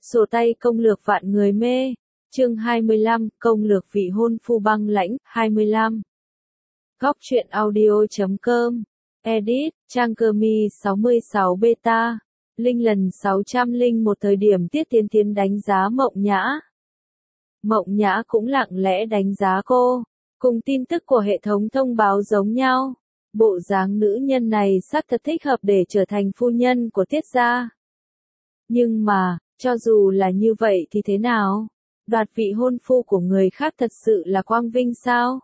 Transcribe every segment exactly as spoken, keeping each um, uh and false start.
Sổ tay công lược vạn người mê. Chương hai mươi lăm, công lược vị hôn phu băng lãnh. hai mươi lăm. Góc truyện audio chấm com. Edit, trang cơ mi sáu mươi sáu beta. Linh lần sáu trăm lẻ một thời điểm Tiết Tiến Tiến đánh giá Mộng Nhã. Mộng Nhã cũng lặng lẽ đánh giá cô. Cùng tin tức của hệ thống thông báo giống nhau. Bộ dáng nữ nhân này xác thật thích hợp để trở thành phu nhân của Tiết gia. Nhưng mà, cho dù là như vậy thì thế nào? Đoạt vị hôn phu của người khác thật sự là quang vinh sao?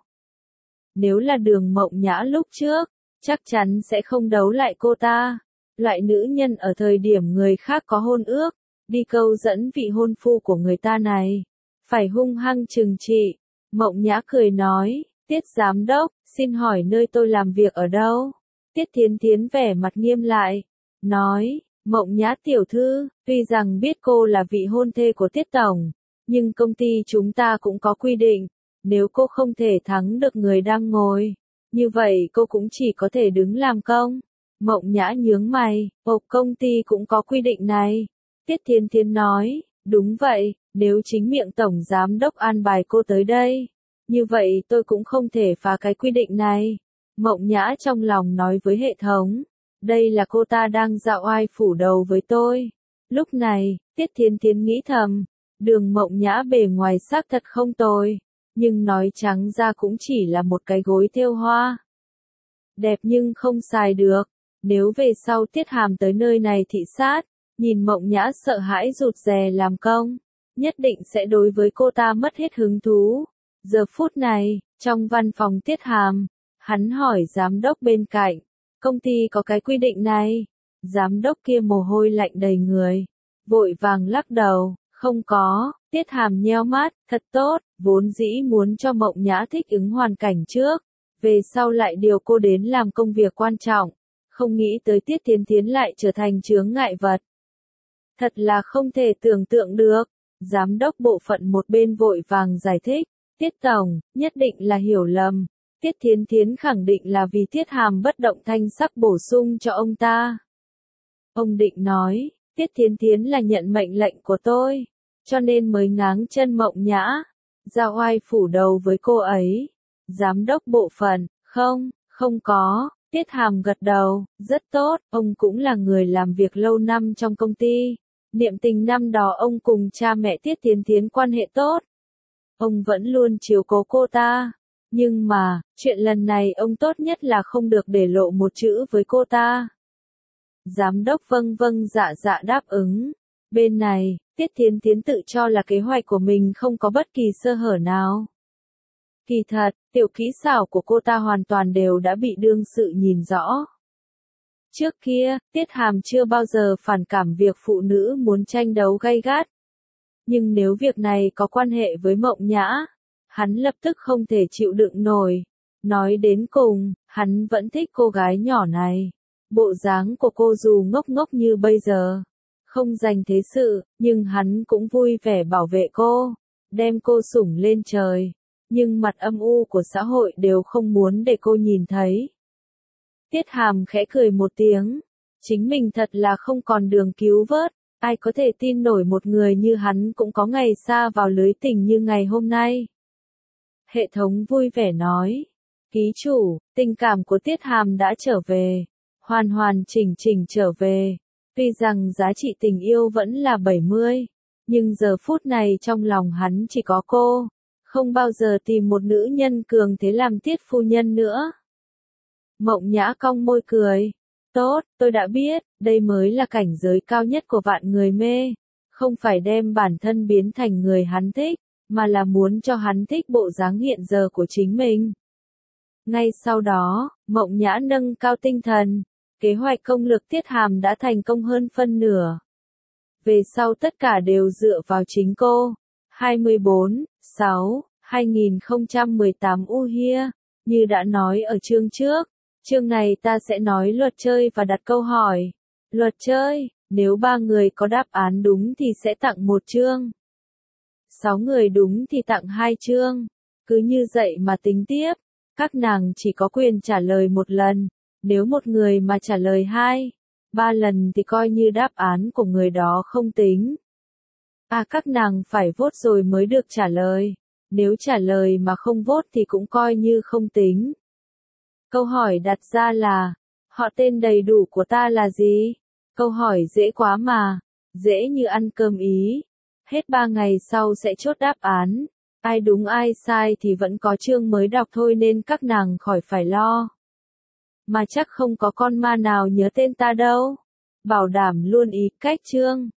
Nếu là Đường Mộng Nhã lúc trước, chắc chắn sẽ không đấu lại cô ta. Loại nữ nhân ở thời điểm người khác có hôn ước, đi câu dẫn vị hôn phu của người ta này, phải hung hăng trừng trị. Mộng Nhã cười nói, Tiết giám đốc, xin hỏi nơi tôi làm việc ở đâu? Tiết Thiến Thiến vẻ mặt nghiêm lại, nói, Mộng Nhã tiểu thư, tuy rằng biết cô là vị hôn thê của Tiết Tổng, nhưng công ty chúng ta cũng có quy định, nếu cô không thể thắng được người đang ngồi, như vậy cô cũng chỉ có thể đứng làm công. Mộng Nhã nhướng mày, ồ, công ty cũng có quy định này. Tiết Thiến Thiến nói, đúng vậy, nếu chính miệng Tổng Giám đốc an bài cô tới đây, như vậy tôi cũng không thể phá cái quy định này. Mộng Nhã trong lòng nói với hệ thống, đây là cô ta đang dạo oai phủ đầu với tôi. Lúc này, Tiết Thiến Thiến nghĩ thầm, Đường Mộng Nhã bề ngoài xác thật không tồi, nhưng nói trắng ra cũng chỉ là một cái gối thêu hoa. Đẹp nhưng không xài được. Nếu về sau Tiết Hàm tới nơi này thị sát, nhìn Mộng Nhã sợ hãi rụt rè làm công, nhất định sẽ đối với cô ta mất hết hứng thú. Giờ phút này, trong văn phòng Tiết Hàm, hắn hỏi giám đốc bên cạnh, công ty có cái quy định này. Giám đốc kia mồ hôi lạnh đầy người, vội vàng lắc đầu, không có. Tiết Hàm nheo mắt, thật tốt, vốn dĩ muốn cho Mộng Nhã thích ứng hoàn cảnh trước, về sau lại điều cô đến làm công việc quan trọng, không nghĩ tới Tiết Tiến Tiến lại trở thành chướng ngại vật. Thật là không thể tưởng tượng được. Giám đốc bộ phận một bên vội vàng giải thích, Tiết Tổng, nhất định là hiểu lầm. Tiết Thiến Thiến khẳng định là vì Tiết Hàm bất động thanh sắc bổ sung cho ông ta. Ông định nói, Tiết Thiến Thiến là nhận mệnh lệnh của tôi, cho nên mới ngáng chân Mộng Nhã, giao oai phủ đầu với cô ấy. Giám đốc bộ phận, không, không có. Tiết Hàm gật đầu, rất tốt, ông cũng là người làm việc lâu năm trong công ty. Niệm tình năm đó ông cùng cha mẹ Tiết Tiến Tiến quan hệ tốt. Ông vẫn luôn chiếu cố cô ta. Nhưng mà, chuyện lần này ông tốt nhất là không được để lộ một chữ với cô ta. Giám đốc vâng vâng dạ dạ đáp ứng. Bên này, Tiết Tiến Tiến tự cho là kế hoạch của mình không có bất kỳ sơ hở nào. Kỳ thật, tiểu kỹ xảo của cô ta hoàn toàn đều đã bị đương sự nhìn rõ. Trước kia, Tiết Hàm chưa bao giờ phản cảm việc phụ nữ muốn tranh đấu gay gắt. Nhưng nếu việc này có quan hệ với Mộng Nhã, hắn lập tức không thể chịu đựng nổi. Nói đến cùng, hắn vẫn thích cô gái nhỏ này. Bộ dáng của cô dù ngốc ngốc như bây giờ, không dành thế sự, nhưng hắn cũng vui vẻ bảo vệ cô, đem cô sủng lên trời. Nhưng mặt âm u của xã hội đều không muốn để cô nhìn thấy. Tiết Hàm khẽ cười một tiếng, chính mình thật là không còn đường cứu vớt, ai có thể tin nổi một người như hắn cũng có ngày sa vào lưới tình như ngày hôm nay. Hệ thống vui vẻ nói, ký chủ, tình cảm của Tiết Hàm đã trở về, hoàn hoàn chỉnh chỉnh trở về, tuy rằng giá trị tình yêu vẫn là bảy mươi, nhưng giờ phút này trong lòng hắn chỉ có cô. Không bao giờ tìm một nữ nhân cường thế làm Tiết phu nhân nữa. Mộng Nhã cong môi cười. Tốt, tôi đã biết, đây mới là cảnh giới cao nhất của vạn người mê. Không phải đem bản thân biến thành người hắn thích, mà là muốn cho hắn thích bộ dáng hiện giờ của chính mình. Ngay sau đó, Mộng Nhã nâng cao tinh thần. Kế hoạch công lược Tiết Hàm đã thành công hơn phân nửa. Về sau tất cả đều dựa vào chính cô. hai mươi bốn, sáu, hai nghìn không trăm mười tám U Hia, như đã nói ở chương trước, chương này ta sẽ nói luật chơi và đặt câu hỏi. Luật chơi, nếu ba người có đáp án đúng thì sẽ tặng một chương. Sáu người đúng thì tặng hai chương. Cứ như vậy mà tính tiếp, các nàng chỉ có quyền trả lời một lần, nếu một người mà trả lời hai, ba lần thì coi như đáp án của người đó không tính. À các nàng phải vote rồi mới được trả lời. Nếu trả lời mà không vote thì cũng coi như không tính. Câu hỏi đặt ra là, họ tên đầy đủ của ta là gì? Câu hỏi dễ quá mà, dễ như ăn cơm Ý. Hết ba ngày sau sẽ chốt đáp án. Ai đúng ai sai thì vẫn có chương mới đọc thôi nên các nàng khỏi phải lo. Mà chắc không có con ma nào nhớ tên ta đâu. Bảo đảm luôn ý cách chương.